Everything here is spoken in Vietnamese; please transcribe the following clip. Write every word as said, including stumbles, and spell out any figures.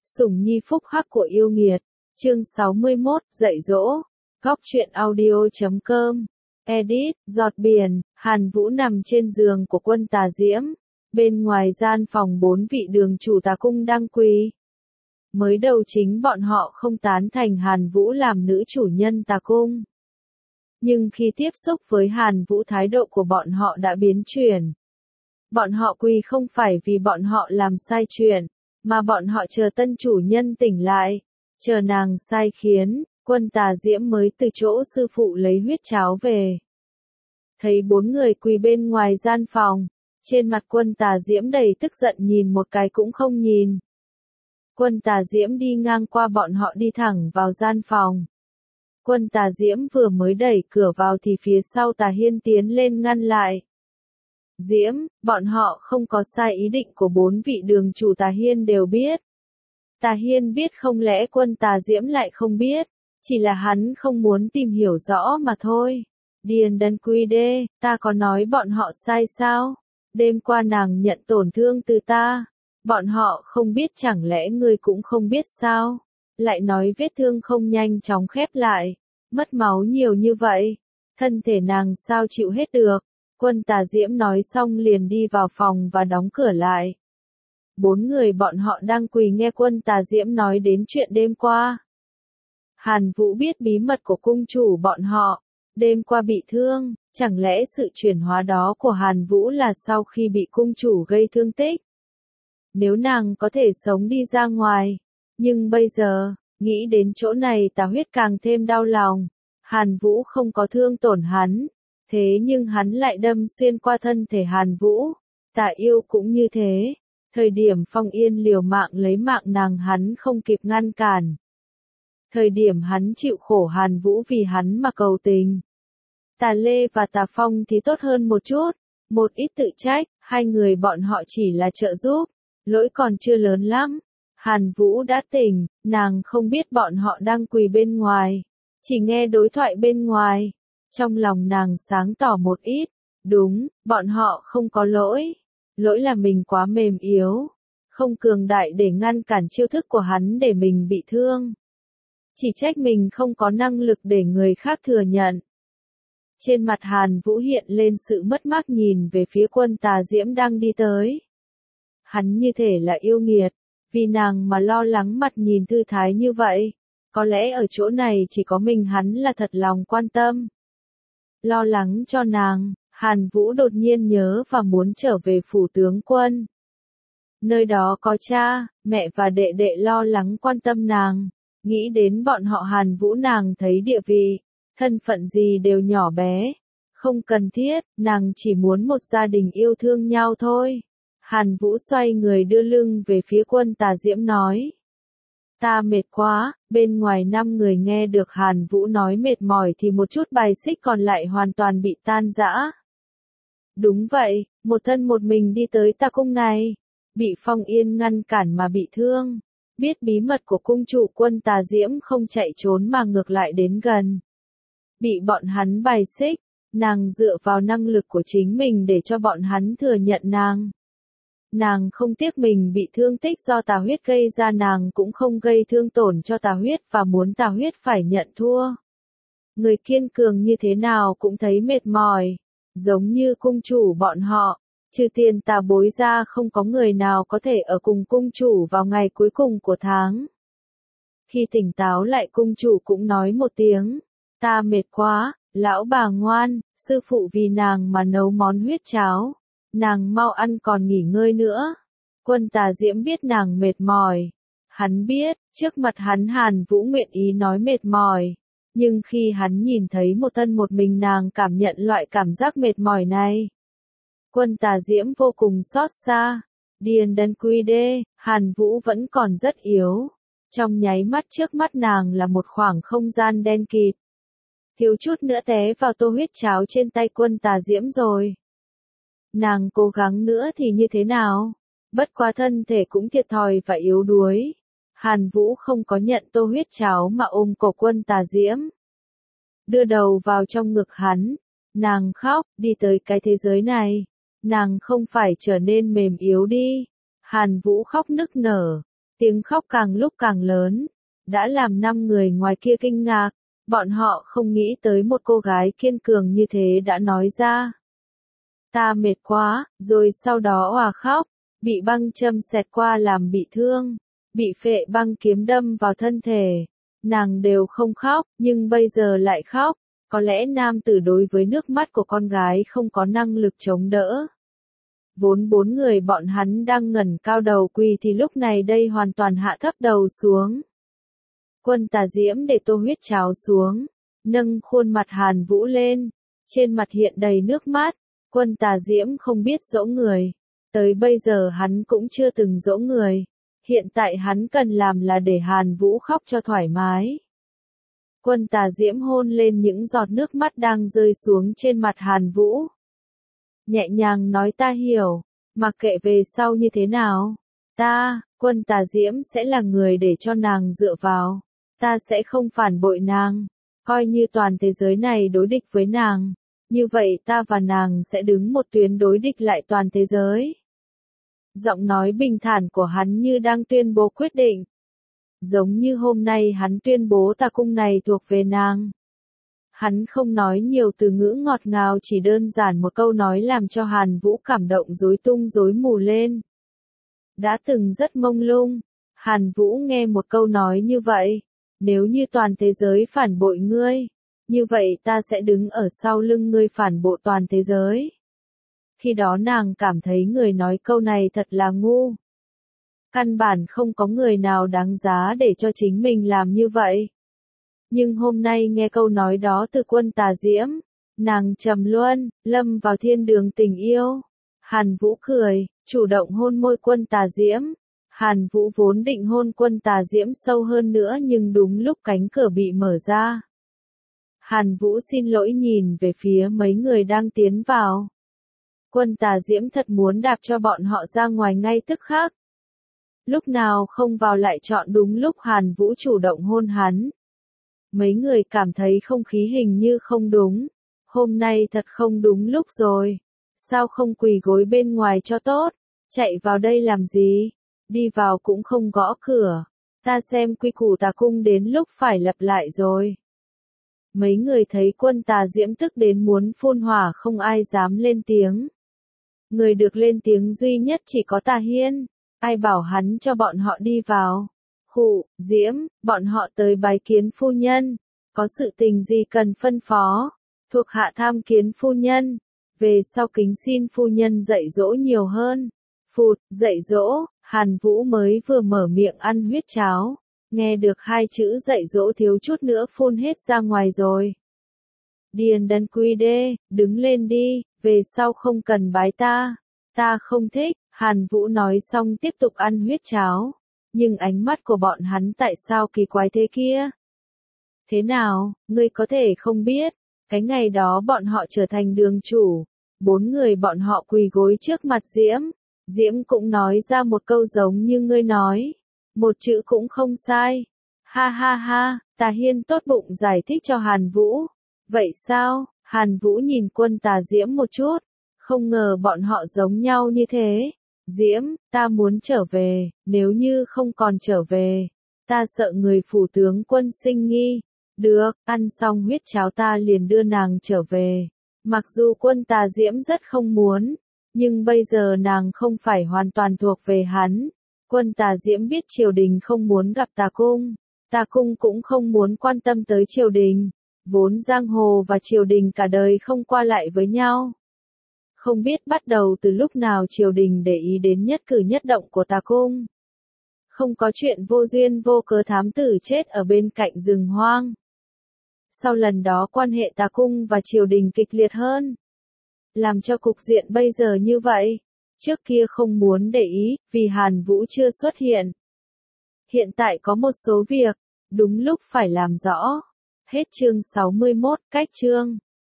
Sủng nhi phúc hắc của yêu nghiệt. Chương sáu mươi mốt, dạy dỗ. Góc truyện audio chấm com. Edit, giọt biển. Hàn Vũ nằm trên giường của quân tà diễm. Bên ngoài gian phòng bốn vị đường chủ tà cung đang quỳ. Mới đầu chính bọn họ không tán thành Hàn Vũ làm nữ chủ nhân tà cung. Nhưng khi tiếp xúc với Hàn Vũ, thái độ của bọn họ đã biến chuyển. Bọn họ quỳ không phải vì bọn họ làm sai chuyện, mà bọn họ chờ tân chủ nhân tỉnh lại, chờ nàng sai khiến, quân tà diễm mới từ chỗ sư phụ lấy huyết cháo về. Thấy bốn người quỳ bên ngoài gian phòng, trên mặt quân tà diễm đầy tức giận, nhìn một cái cũng không nhìn. Quân tà diễm đi ngang qua bọn họ đi thẳng vào gian phòng. Quân tà diễm vừa mới đẩy cửa vào thì phía sau Tà Hiên tiến lên ngăn lại. Diễm, bọn họ không có sai ý định của bốn vị đường chủ, Tà Hiên đều biết. Tà Hiên biết, không lẽ quân tà diễm lại không biết, chỉ là hắn không muốn tìm hiểu rõ mà thôi. Điền Đần Quy Đê, ta có nói bọn họ sai sao? Đêm qua nàng nhận tổn thương từ ta. Bọn họ không biết, chẳng lẽ ngươi cũng không biết sao? Lại nói vết thương không nhanh chóng khép lại, mất máu nhiều như vậy, thân thể nàng sao chịu hết được. Quân tà diễm nói xong liền đi vào phòng và đóng cửa lại. Bốn người bọn họ đang quỳ nghe quân tà diễm nói đến chuyện đêm qua. Hàn Vũ biết bí mật của cung chủ bọn họ, đêm qua bị thương, chẳng lẽ sự chuyển hóa đó của Hàn Vũ là sau khi bị cung chủ gây thương tích? Nếu nàng có thể sống đi ra ngoài, nhưng bây giờ, nghĩ đến chỗ này Tà Huyết càng thêm đau lòng. Hàn Vũ không có thương tổn hắn, thế nhưng hắn lại đâm xuyên qua thân thể Hàn Vũ. Tà Yêu cũng như thế, thời điểm Phong Yên liều mạng lấy mạng nàng hắn không kịp ngăn cản. Thời điểm hắn chịu khổ Hàn Vũ vì hắn mà cầu tình. Tà Lê và Tà Phong thì tốt hơn một chút, một ít tự trách, hai người bọn họ chỉ là trợ giúp, lỗi còn chưa lớn lắm. Hàn Vũ đã tỉnh, nàng không biết bọn họ đang quỳ bên ngoài, chỉ nghe đối thoại bên ngoài. Trong lòng nàng sáng tỏ một ít, đúng, bọn họ không có lỗi, lỗi là mình quá mềm yếu, không cường đại để ngăn cản chiêu thức của hắn để mình bị thương. Chỉ trách mình không có năng lực để người khác thừa nhận. Trên mặt Hàn Vũ hiện lên sự mất mát, nhìn về phía quân tà diễm đang đi tới. Hắn như thể là yêu nghiệt, vì nàng mà lo lắng, mặt nhìn thư thái như vậy. Có lẽ ở chỗ này chỉ có mình hắn là thật lòng quan tâm. Lo lắng cho nàng, Hàn Vũ đột nhiên nhớ và muốn trở về phủ tướng quân. Nơi đó có cha, mẹ và đệ đệ lo lắng quan tâm nàng. Nghĩ đến bọn họ Hàn Vũ, nàng thấy địa vị, thân phận gì đều nhỏ bé. Không cần thiết, nàng chỉ muốn một gia đình yêu thương nhau thôi. Hàn Vũ xoay người đưa lưng về phía quân tà diễm nói. Ta mệt quá. Bên ngoài năm người nghe được Hàn Vũ nói mệt mỏi thì một chút bài xích còn lại hoàn toàn bị tan rã. Đúng vậy, một thân một mình đi tới tà cung này, bị Phong Yên ngăn cản mà bị thương. Biết bí mật của cung chủ, quân tà diễm không chạy trốn mà ngược lại đến gần. Bị bọn hắn bài xích, nàng dựa vào năng lực của chính mình để cho bọn hắn thừa nhận nàng. Nàng không tiếc mình bị thương tích do Tà Huyết gây ra, nàng cũng không gây thương tổn cho Tà Huyết và muốn Tà Huyết phải nhận thua. Người kiên cường như thế nào cũng thấy mệt mỏi, giống như cung chủ bọn họ, trừ tiền Tà Bối ra không có người nào có thể ở cùng cung chủ vào ngày cuối cùng của tháng. Khi tỉnh táo lại, cung chủ cũng nói một tiếng, ta mệt quá, lão bà ngoan, sư phụ vì nàng mà nấu món huyết cháo. Nàng mau ăn còn nghỉ ngơi nữa. Quân tà diễm biết nàng mệt mỏi. Hắn biết, trước mặt hắn Hàn Vũ nguyện ý nói mệt mỏi. Nhưng khi hắn nhìn thấy một thân một mình nàng cảm nhận loại cảm giác mệt mỏi này. Quân tà diễm vô cùng xót xa. Điền Đần Quy Đê, Hàn Vũ vẫn còn rất yếu. Trong nháy mắt trước mắt nàng là một khoảng không gian đen kịt. Thiếu chút nữa té vào tô huyết cháo trên tay quân tà diễm rồi. Nàng cố gắng nữa thì như thế nào? Bất quá thân thể cũng thiệt thòi và yếu đuối. Hàn Vũ không có nhận tô huyết cháo mà ôm cổ quân tà diễm. Đưa đầu vào trong ngực hắn. Nàng khóc, đi tới cái thế giới này. Nàng không phải trở nên mềm yếu đi. Hàn Vũ khóc nức nở. Tiếng khóc càng lúc càng lớn, đã làm năm người ngoài kia kinh ngạc, bọn họ không nghĩ tới một cô gái kiên cường như thế đã nói ra. Ta mệt quá, rồi sau đó òa khóc, bị băng châm xẹt qua làm bị thương, bị phệ băng kiếm đâm vào thân thể. Nàng đều không khóc, nhưng bây giờ lại khóc, có lẽ nam tử đối với nước mắt của con gái không có năng lực chống đỡ. Vốn bốn người bọn hắn đang ngẩng cao đầu quỳ thì lúc này đây hoàn toàn hạ thấp đầu xuống. Quân Tà Diễm để tô huyết cháo xuống, nâng khuôn mặt Hàn Vũ lên, trên mặt hiện đầy nước mắt. Quân Tà Diễm không biết dỗ người, tới bây giờ hắn cũng chưa từng dỗ người, hiện tại hắn cần làm là để Hàn Vũ khóc cho thoải mái. Quân Tà Diễm hôn lên những giọt nước mắt đang rơi xuống trên mặt Hàn Vũ. Nhẹ nhàng nói ta hiểu, mặc kệ về sau như thế nào, ta, Quân Tà Diễm sẽ là người để cho nàng dựa vào, ta sẽ không phản bội nàng, coi như toàn thế giới này đối địch với nàng, như vậy ta và nàng sẽ đứng một tuyến đối địch lại toàn thế giới. Giọng nói bình thản của hắn như đang tuyên bố quyết định. Giống như hôm nay hắn tuyên bố tà cung này thuộc về nàng. Hắn không nói nhiều từ ngữ ngọt ngào, chỉ đơn giản một câu nói làm cho Hàn Vũ cảm động rối tung rối mù lên. Đã từng rất mông lung, Hàn Vũ nghe một câu nói như vậy, nếu như toàn thế giới phản bội ngươi, như vậy ta sẽ đứng ở sau lưng ngươi phản bội toàn thế giới. Khi đó nàng cảm thấy người nói câu này thật là ngu. Căn bản không có người nào đáng giá để cho chính mình làm như vậy. Nhưng hôm nay nghe câu nói đó từ Quân Tà Diễm, nàng trầm luân, lâm vào thiên đường tình yêu. Hàn Vũ cười, chủ động hôn môi Quân Tà Diễm. Hàn Vũ vốn định hôn Quân Tà Diễm sâu hơn nữa nhưng đúng lúc cánh cửa bị mở ra. Hàn Vũ xin lỗi nhìn về phía mấy người đang tiến vào. Quân Tà Diễm thật muốn đạp cho bọn họ ra ngoài ngay tức khắc. Lúc nào không vào lại chọn đúng lúc Hàn Vũ chủ động hôn hắn. Mấy người cảm thấy không khí hình như không đúng. Hôm nay thật không đúng lúc rồi. Sao không quỳ gối bên ngoài cho tốt? Chạy vào đây làm gì? Đi vào cũng không gõ cửa. Ta xem quy củ tà cung đến lúc phải lập lại rồi. Mấy người thấy Quân Tà Diễm tức đến muốn phun hỏa, không ai dám lên tiếng. Người được lên tiếng duy nhất chỉ có Tà Hiên. Ai bảo hắn cho bọn họ đi vào? Khụ, Diễm, bọn họ tới bái kiến phu nhân. Có sự tình gì cần phân phó? Thuộc hạ tham kiến phu nhân. Về sau kính xin phu nhân dạy dỗ nhiều hơn. Phụt, dạy dỗ, Hàn Vũ mới vừa mở miệng ăn huyết cháo. Nghe được hai chữ dạy dỗ thiếu chút nữa phun hết ra ngoài rồi. Điền Đần Quy Đê, đứng lên đi, về sau không cần bái ta. Ta không thích, Hàn Vũ nói xong tiếp tục ăn huyết cháo. Nhưng ánh mắt của bọn hắn tại sao kỳ quái thế kia? Thế nào, ngươi có thể không biết, cái ngày đó bọn họ trở thành đường chủ. Bốn người bọn họ quỳ gối trước mặt Diễm. Diễm cũng nói ra một câu giống như ngươi nói. Một chữ cũng không sai. Ha ha ha, Tà Hiên tốt bụng giải thích cho Hàn Vũ. Vậy sao? Hàn Vũ nhìn Quân Tà Diễm một chút. Không ngờ bọn họ giống nhau như thế. Diễm, ta muốn trở về, nếu như không còn trở về, ta sợ người phủ tướng Quân sinh nghi. Được, ăn xong huyết cháo ta liền đưa nàng trở về. Mặc dù Quân Tà Diễm rất không muốn, nhưng bây giờ nàng không phải hoàn toàn thuộc về hắn. Quân Tà Diễm biết triều đình không muốn gặp Tà Cung, Tà Cung cũng không muốn quan tâm tới triều đình. Vốn giang hồ và triều đình cả đời không qua lại với nhau. Không biết bắt đầu từ lúc nào triều đình để ý đến nhất cử nhất động của Tà Cung. Không có chuyện vô duyên vô cớ thám tử chết ở bên cạnh rừng hoang. Sau lần đó quan hệ Tà Cung và triều đình kịch liệt hơn. Làm cho cục diện bây giờ như vậy. Trước kia không muốn để ý, vì Hàn Vũ chưa xuất hiện. Hiện tại có một số việc, đúng lúc phải làm rõ. Hết chương sáu mươi mốt, cách chương.